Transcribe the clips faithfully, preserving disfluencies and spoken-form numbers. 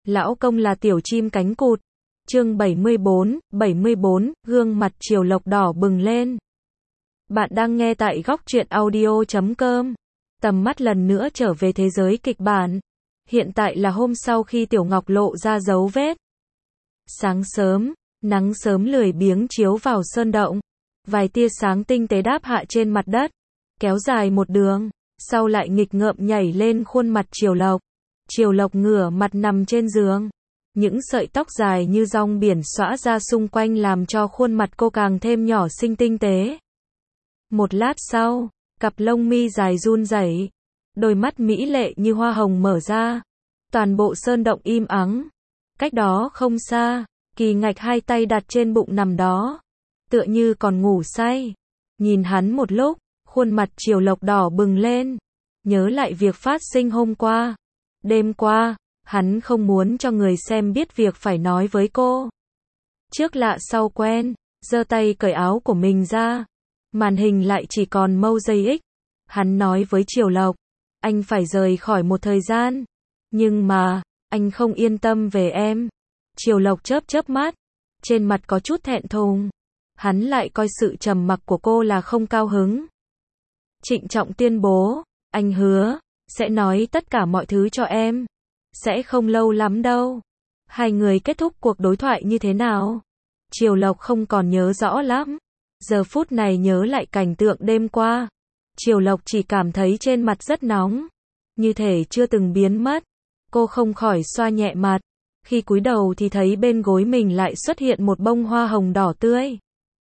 Lão công là tiểu chim cánh cụt. Chương bảy mươi bốn, bảy mươi bốn, gương mặt Triều Lộc đỏ bừng lên. Bạn đang nghe tại góc truyện audio chấm com. Tầm mắt lần nữa trở về thế giới kịch bản. Hiện tại là hôm sau khi Tiểu Ngọc lộ ra dấu vết. Sáng sớm, nắng sớm lười biếng chiếu vào sơn động. Vài tia sáng tinh tế đáp hạ trên mặt đất, kéo dài một đường, sau lại nghịch ngợm nhảy lên khuôn mặt Triều Lộc. Triều Lộc ngửa mặt nằm trên giường. Những sợi tóc dài như rong biển xõa ra xung quanh làm cho khuôn mặt cô càng thêm nhỏ xinh tinh tế. Một lát sau, cặp lông mi dài run rẩy, đôi mắt mỹ lệ như hoa hồng mở ra. Toàn bộ sơn động im ắng. Cách đó không xa, Kỳ Ngạch hai tay đặt trên bụng nằm đó, tựa như còn ngủ say. Nhìn hắn một lúc, khuôn mặt Triều Lộc đỏ bừng lên, nhớ lại việc phát sinh hôm qua. Đêm qua, hắn không muốn cho người xem biết việc phải nói với cô. Trước lạ sau quen, giơ tay cởi áo của mình ra. Màn hình lại chỉ còn mâu giây ích. Hắn nói với Triều Lộc, anh phải rời khỏi một thời gian. Nhưng mà, anh không yên tâm về em. Triều Lộc chớp chớp mắt, trên mặt có chút thẹn thùng. Hắn lại coi sự trầm mặc của cô là không cao hứng. Trịnh trọng tuyên bố, anh hứa, sẽ nói tất cả mọi thứ cho em. Sẽ không lâu lắm đâu. Hai người kết thúc cuộc đối thoại như thế nào? Triều Lộc không còn nhớ rõ lắm. Giờ phút này nhớ lại cảnh tượng đêm qua. Triều Lộc chỉ cảm thấy trên mặt rất nóng, như thể chưa từng biến mất. Cô không khỏi xoa nhẹ mặt. Khi cúi đầu thì thấy bên gối mình lại xuất hiện một bông hoa hồng đỏ tươi.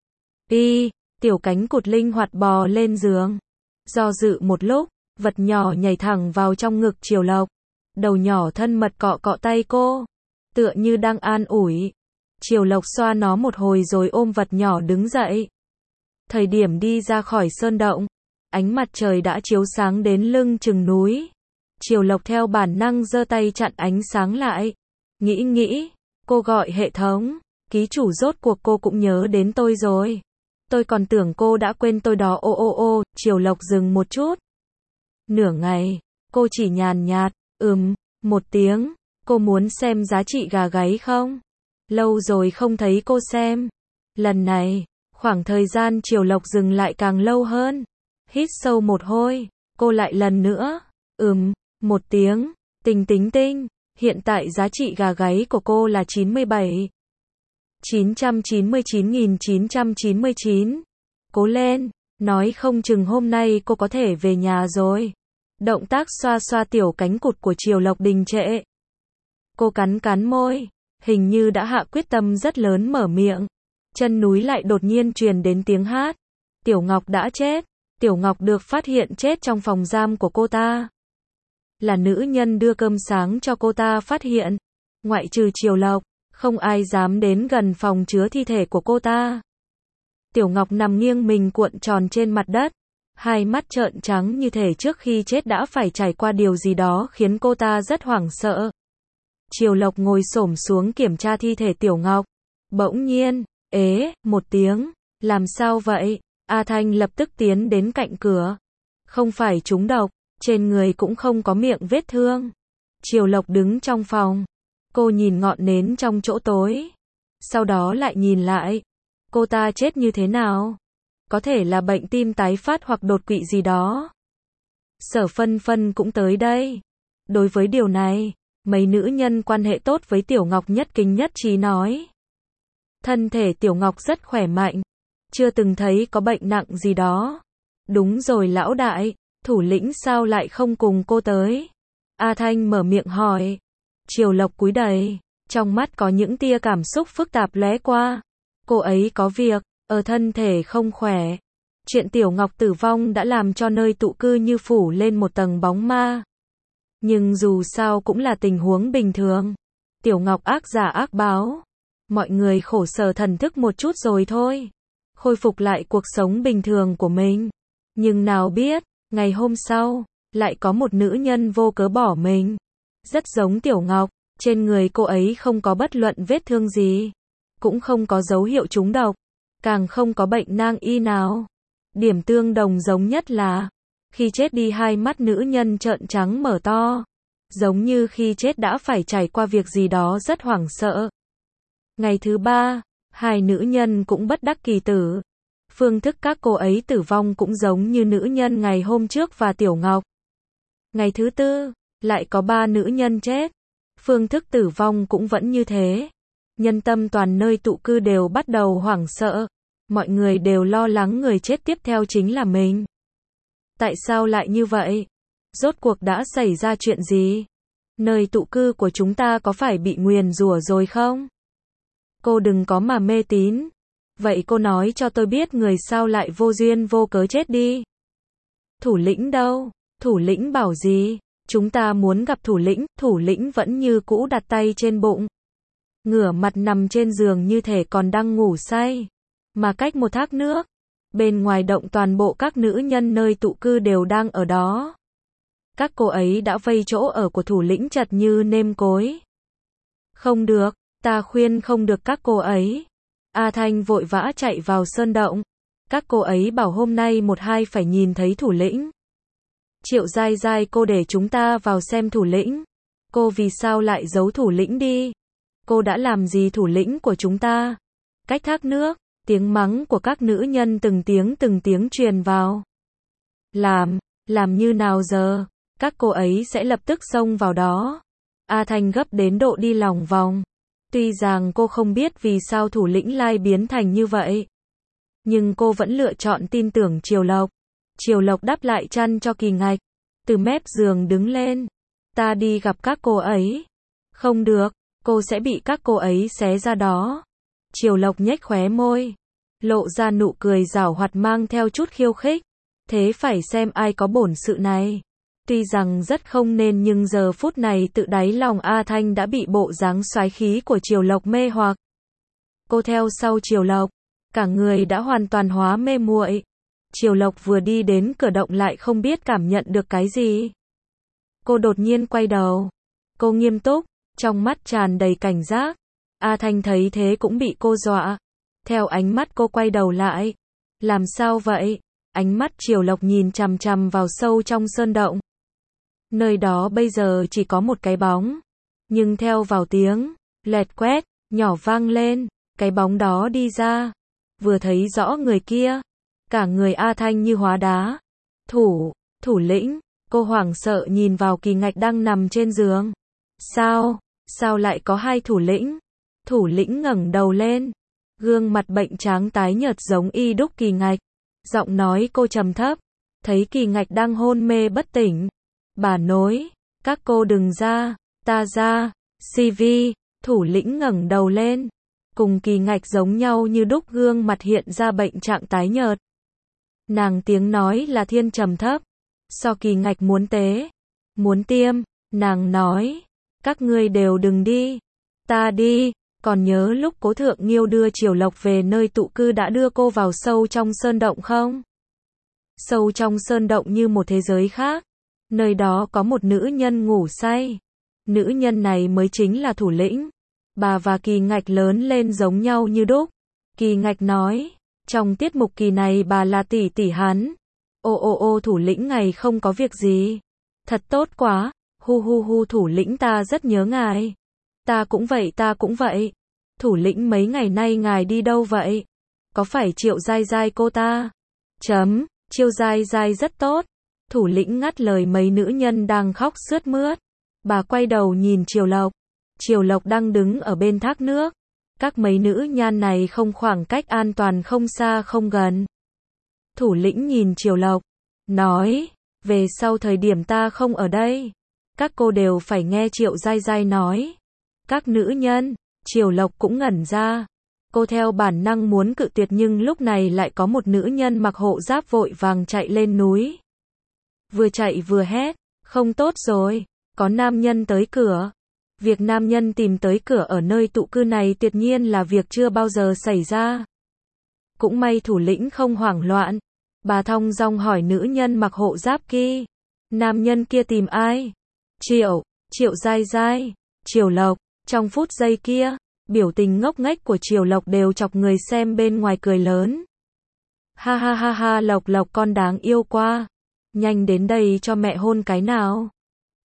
Đi, tiểu cánh cụt linh hoạt bò lên giường. Do dự một lúc, vật nhỏ nhảy thẳng vào trong ngực Triều Lộc. Đầu nhỏ thân mật cọ cọ tay cô, tựa như đang an ủi. Triều Lộc xoa nó một hồi rồi ôm vật nhỏ đứng dậy. Thời điểm đi ra khỏi sơn động, ánh mặt trời đã chiếu sáng đến lưng chừng núi. Triều Lộc theo bản năng giơ tay chặn ánh sáng lại. Nghĩ nghĩ, cô gọi hệ thống, ký chủ rốt cuộc cô cũng nhớ đến tôi rồi. Tôi còn tưởng cô đã quên tôi đó. Ô ô ô, Triều Lộc dừng một chút. Nửa ngày, cô chỉ nhàn nhạt, ừm, một tiếng. Cô muốn xem giá trị gà gáy không? Lâu rồi không thấy cô xem. Lần này, khoảng thời gian Triều Lộc dừng lại càng lâu hơn. Hít sâu một hơi, cô lại lần nữa, ừm, một tiếng. Tinh tính tinh, hiện tại giá trị gà gáy của cô là chín mươi bảy. chín trăm chín mươi chín nghìn chín trăm chín mươi chín. Cố lên, nói không chừng hôm nay cô có thể về nhà rồi. Động tác xoa xoa tiểu cánh cụt của Triều Lộc đình trệ. Cô cắn cắn môi, hình như đã hạ quyết tâm rất lớn mở miệng. Chân núi lại đột nhiên truyền đến tiếng hát. Tiểu Ngọc đã chết. Tiểu Ngọc được phát hiện chết trong phòng giam của cô ta. Là nữ nhân đưa cơm sáng cho cô ta phát hiện. Ngoại trừ Triều Lộc, không ai dám đến gần phòng chứa thi thể của cô ta. Tiểu Ngọc nằm nghiêng mình cuộn tròn trên mặt đất. Hai mắt trợn trắng như thể trước khi chết đã phải trải qua điều gì đó khiến cô ta rất hoảng sợ. Triều Lộc ngồi xổm xuống kiểm tra thi thể Tiểu Ngọc. Bỗng nhiên, ế, một tiếng. Làm sao vậy? A Thanh lập tức tiến đến cạnh cửa. Không phải trúng độc, trên người cũng không có miệng vết thương. Triều Lộc đứng trong phòng. Cô nhìn ngọn nến trong chỗ tối. Sau đó lại nhìn lại. Cô ta chết như thế nào? Có thể là bệnh tim tái phát hoặc đột quỵ gì đó. Sở Phân Phân cũng tới đây. Đối với điều này, mấy nữ nhân quan hệ tốt với Tiểu Ngọc nhất kinh nhất trí nói. Thân thể Tiểu Ngọc rất khỏe mạnh. Chưa từng thấy có bệnh nặng gì đó. Đúng rồi lão đại, thủ lĩnh sao lại không cùng cô tới? A Thanh mở miệng hỏi. Triều Lộc cúi đầy, trong mắt có những tia cảm xúc phức tạp lóe qua. Cô ấy có việc, ở thân thể không khỏe. Chuyện Tiểu Ngọc tử vong đã làm cho nơi tụ cư như phủ lên một tầng bóng ma. Nhưng dù sao cũng là tình huống bình thường. Tiểu Ngọc ác giả ác báo. Mọi người khổ sở thần thức một chút rồi thôi. Khôi phục lại cuộc sống bình thường của mình. Nhưng nào biết, ngày hôm sau, lại có một nữ nhân vô cớ bỏ mình. Rất giống Tiểu Ngọc, trên người cô ấy không có bất luận vết thương gì. Cũng không có dấu hiệu trúng độc. Càng không có bệnh nang y nào. Điểm tương đồng giống nhất là, khi chết đi hai mắt nữ nhân trợn trắng mở to. giống như khi chết đã phải trải qua việc gì đó rất hoảng sợ. Ngày thứ ba, hai nữ nhân cũng bất đắc kỳ tử. Phương thức các cô ấy tử vong cũng giống như nữ nhân ngày hôm trước và Tiểu Ngọc. Ngày thứ tư, lại có ba nữ nhân chết. Phương thức tử vong cũng vẫn như thế. Nhân tâm toàn nơi tụ cư đều bắt đầu hoảng sợ. Mọi người đều lo lắng người chết tiếp theo chính là mình. Tại sao lại như vậy? Rốt cuộc đã xảy ra chuyện gì? Nơi tụ cư của chúng ta có phải bị nguyền rủa rồi không? Cô đừng có mà mê tín. Vậy cô nói cho tôi biết người sao lại vô duyên vô cớ chết đi. Thủ lĩnh đâu? Thủ lĩnh bảo gì? Chúng ta muốn gặp thủ lĩnh, thủ lĩnh vẫn như cũ đặt tay trên bụng. Ngửa mặt nằm trên giường như thể còn đang ngủ say. Mà cách một thác nước, bên ngoài động toàn bộ các nữ nhân nơi tụ cư đều đang ở đó. Các cô ấy đã vây chỗ ở của thủ lĩnh chật như nêm cối. Không được, ta khuyên không được các cô ấy. A Thanh vội vã chạy vào sơn động. Các cô ấy bảo hôm nay một hai phải nhìn thấy thủ lĩnh. Triệu Giai Giai, cô để chúng ta vào xem thủ lĩnh. Cô vì sao lại giấu thủ lĩnh đi? Cô đã làm gì thủ lĩnh của chúng ta? Cách thác nước, tiếng mắng của các nữ nhân từng tiếng từng tiếng truyền vào. Làm, làm như nào giờ? Các cô ấy sẽ lập tức xông vào đó. A Thanh gấp đến độ đi lòng vòng. Tuy rằng cô không biết vì sao thủ lĩnh lai biến thành như vậy, nhưng cô vẫn lựa chọn tin tưởng Triều Lộc. Triều Lộc đắp lại chăn cho Kỳ Ngạch, từ mép giường đứng lên. Ta đi gặp các cô ấy. Không được, cô sẽ bị các cô ấy xé ra đó. Triều Lộc nhếch khóe môi, lộ ra nụ cười giảo hoạt mang theo chút khiêu khích. Thế phải xem ai có bổn sự này. Tuy rằng rất không nên nhưng giờ phút này tự đáy lòng A Thanh đã bị bộ dáng soái khí của Triều Lộc mê hoặc. Cô theo sau Triều Lộc, cả người đã hoàn toàn hóa mê muội. Triều Lộc vừa đi đến cửa động lại không biết cảm nhận được cái gì. Cô đột nhiên quay đầu. Cô nghiêm túc, trong mắt tràn đầy cảnh giác. A Thanh thấy thế cũng bị cô dọa. Theo ánh mắt cô quay đầu lại. Làm sao vậy? Ánh mắt Triều Lộc nhìn chằm chằm vào sâu trong sơn động. Nơi đó bây giờ chỉ có một cái bóng. Nhưng theo vào tiếng lẹt quét nhỏ vang lên, cái bóng đó đi ra. Vừa thấy rõ người kia, cả người A Thanh như hóa đá. Thủ, thủ lĩnh, cô hoảng sợ nhìn vào Kỳ Ngạch đang nằm trên giường. Sao, sao lại có hai thủ lĩnh? Thủ lĩnh ngẩng đầu lên, gương mặt bệnh tráng tái nhợt giống y đúc Kỳ Ngạch. Giọng nói cô trầm thấp, thấy Kỳ Ngạch đang hôn mê bất tỉnh. Bà nói, các cô đừng ra, ta ra. xê vê, thủ lĩnh ngẩng đầu lên, cùng Kỳ Ngạch giống nhau như đúc, gương mặt hiện ra bệnh trạng tái nhợt. Nàng tiếng nói là thiên trầm thấp. So Kỳ Ngạch muốn tế, muốn tiêm, nàng nói, các ngươi đều đừng đi, ta đi. Còn nhớ lúc Cố Thượng Nghiêu đưa Triều Lộc về nơi tụ cư đã đưa cô vào sâu trong sơn động không? Sâu trong sơn động như một thế giới khác. Nơi đó có một nữ nhân ngủ say. Nữ nhân này mới chính là thủ lĩnh. Bà và Kỳ Ngạch lớn lên giống nhau như đúc. Kỳ Ngạch nói, trong tiết mục kỳ này bà là tỷ tỷ hắn. Ô ô ô, thủ lĩnh ngài không có việc gì. Thật tốt quá. Hu hu hu, thủ lĩnh ta rất nhớ ngài. Ta cũng vậy, ta cũng vậy. Thủ lĩnh mấy ngày nay ngài đi đâu vậy? Có phải Triệu Giai Giai cô ta? Chấm, Triệu Giai Giai rất tốt. Thủ lĩnh ngắt lời mấy nữ nhân đang khóc sướt mướt. Bà quay đầu nhìn Triều Lộc. Triều Lộc đang đứng ở bên thác nước. Các mấy nữ nhan này không khoảng cách an toàn, không xa không gần. Thủ lĩnh nhìn Triều Lộc, nói, về sau thời điểm ta không ở đây, các cô đều phải nghe Triệu Giai Giai nói. Các nữ nhân, Triều Lộc cũng ngẩn ra. Cô theo bản năng muốn cự tuyệt nhưng lúc này lại có một nữ nhân mặc hộ giáp vội vàng chạy lên núi. Vừa chạy vừa hét, không tốt rồi, có nam nhân tới cửa. Việc nam nhân tìm tới cửa ở nơi tụ cư này tuyệt nhiên là việc chưa bao giờ xảy ra. Cũng may thủ lĩnh không hoảng loạn. Bà thong dong hỏi nữ nhân mặc hộ giáp kia, nam nhân kia tìm ai? Triệu, Triệu Giai Giai, Triều Lộc. Trong phút giây kia, biểu tình ngốc nghếch của Triều Lộc đều chọc người xem bên ngoài cười lớn. Ha ha ha ha, Lộc Lộc con đáng yêu quá. Nhanh đến đây cho mẹ hôn cái nào.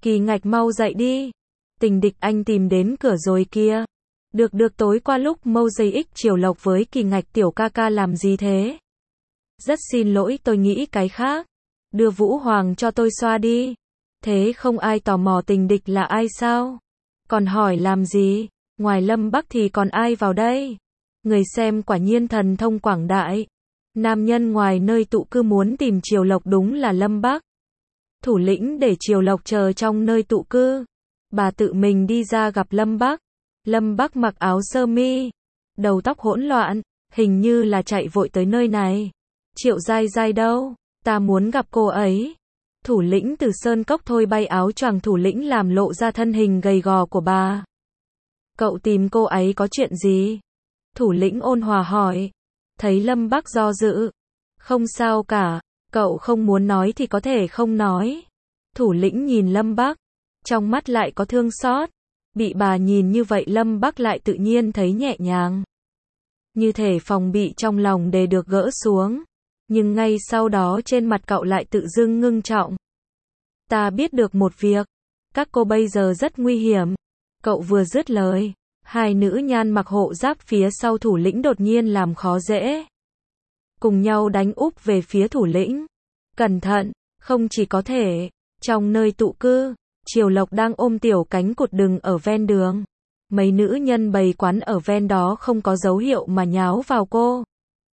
Kỳ Ngạch mau dậy đi. Tình địch anh tìm đến cửa rồi kia. Được được tối qua lúc mâu giây ích Triều Lộc với Kỳ Ngạch tiểu ca ca làm gì thế? Rất xin lỗi tôi nghĩ cái khác. Đưa Vũ Hoàng cho tôi xoa đi. Thế không ai tò mò tình địch là ai sao? Còn hỏi làm gì? Ngoài Lâm Bắc thì còn ai vào đây? Người xem quả nhiên thần thông quảng đại. Nam nhân ngoài nơi tụ cư muốn tìm Triều Lộc đúng là Lâm Bắc. Thủ lĩnh để Triều Lộc chờ trong nơi tụ cư. Bà tự mình đi ra gặp Lâm Bắc. Lâm Bắc mặc áo sơ mi, đầu tóc hỗn loạn, hình như là chạy vội tới nơi này. Triệu Giai Giai đâu? Ta muốn gặp cô ấy. Thủ lĩnh từ sơn cốc thôi bay áo choàng thủ lĩnh làm lộ ra thân hình gầy gò của bà. Cậu tìm cô ấy có chuyện gì? Thủ lĩnh ôn hòa hỏi. Thấy Lâm Bắc do dự. Không sao cả, cậu không muốn nói thì có thể không nói. Thủ lĩnh nhìn Lâm Bắc, trong mắt lại có thương xót. Bị bà nhìn như vậy Lâm Bắc lại tự nhiên thấy nhẹ nhàng. Như thể phòng bị trong lòng để được gỡ xuống. Nhưng ngay sau đó trên mặt cậu lại tự dưng ngưng trọng. Ta biết được một việc. Các cô bây giờ rất nguy hiểm. Cậu vừa dứt lời. Hai nữ nhan mặc hộ giáp phía sau thủ lĩnh đột nhiên làm khó dễ. Cùng nhau đánh úp về phía thủ lĩnh. Cẩn thận, không chỉ có thể. Trong nơi tụ cư. Triều Lộc đang ôm tiểu cánh cụt đừng ở ven đường. Mấy nữ nhân bày quán ở ven đó không có dấu hiệu mà nháo vào cô.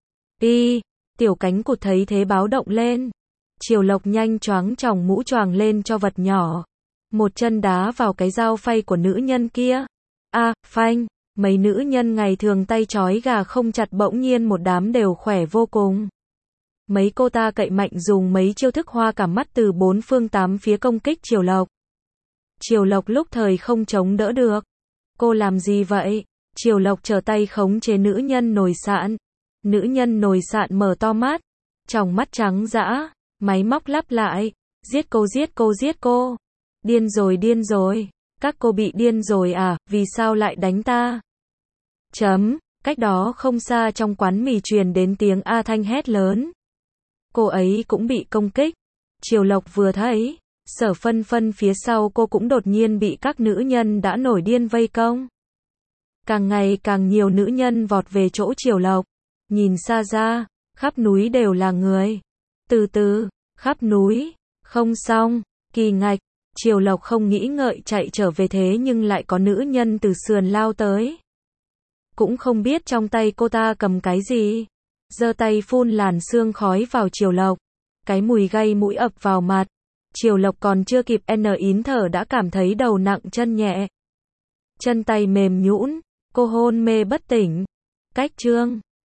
Đi, tiểu cánh cụt thấy thế báo động lên. Triều Lộc nhanh choáng tròng mũ choàng lên cho vật nhỏ. Một chân đá vào cái dao phay của nữ nhân kia. A, à, phanh, mấy nữ nhân ngày thường tay trói gà không chặt bỗng nhiên một đám đều khỏe vô cùng. Mấy cô ta cậy mạnh dùng mấy chiêu thức hoa cả mắt từ bốn phương tám phía công kích Triều Lộc. Triều Lộc lúc thời không chống đỡ được. Cô làm gì vậy? Triều Lộc trở tay khống chế nữ nhân nồi sạn. Nữ nhân nồi sạn mở to mắt. Tròng mắt trắng dã. Máy móc lắp lại. Giết cô giết cô giết cô. Điên rồi điên rồi. Các cô bị điên rồi à? Vì sao lại đánh ta? Chấm. Cách đó không xa trong quán mì truyền đến tiếng A Thanh hét lớn. Cô ấy cũng bị công kích. Triều Lộc vừa thấy. Sở Phân Phân phía sau cô cũng đột nhiên bị các nữ nhân đã nổi điên vây công. Càng ngày càng nhiều nữ nhân vọt về chỗ Triều Lộc. Nhìn xa ra, khắp núi đều là người. Từ từ, khắp núi, không xong, Kỳ Ngạch, Triều Lộc không nghĩ ngợi chạy trở về thế nhưng lại có nữ nhân từ sườn lao tới. Cũng không biết trong tay cô ta cầm cái gì. Giơ tay phun làn sương khói vào Triều Lộc. Cái mùi gây mũi ập vào mặt. Triều Lộc còn chưa kịp n ín thở đã cảm thấy đầu nặng chân nhẹ. Chân tay mềm nhũn, cô hôn mê bất tỉnh. Cách chương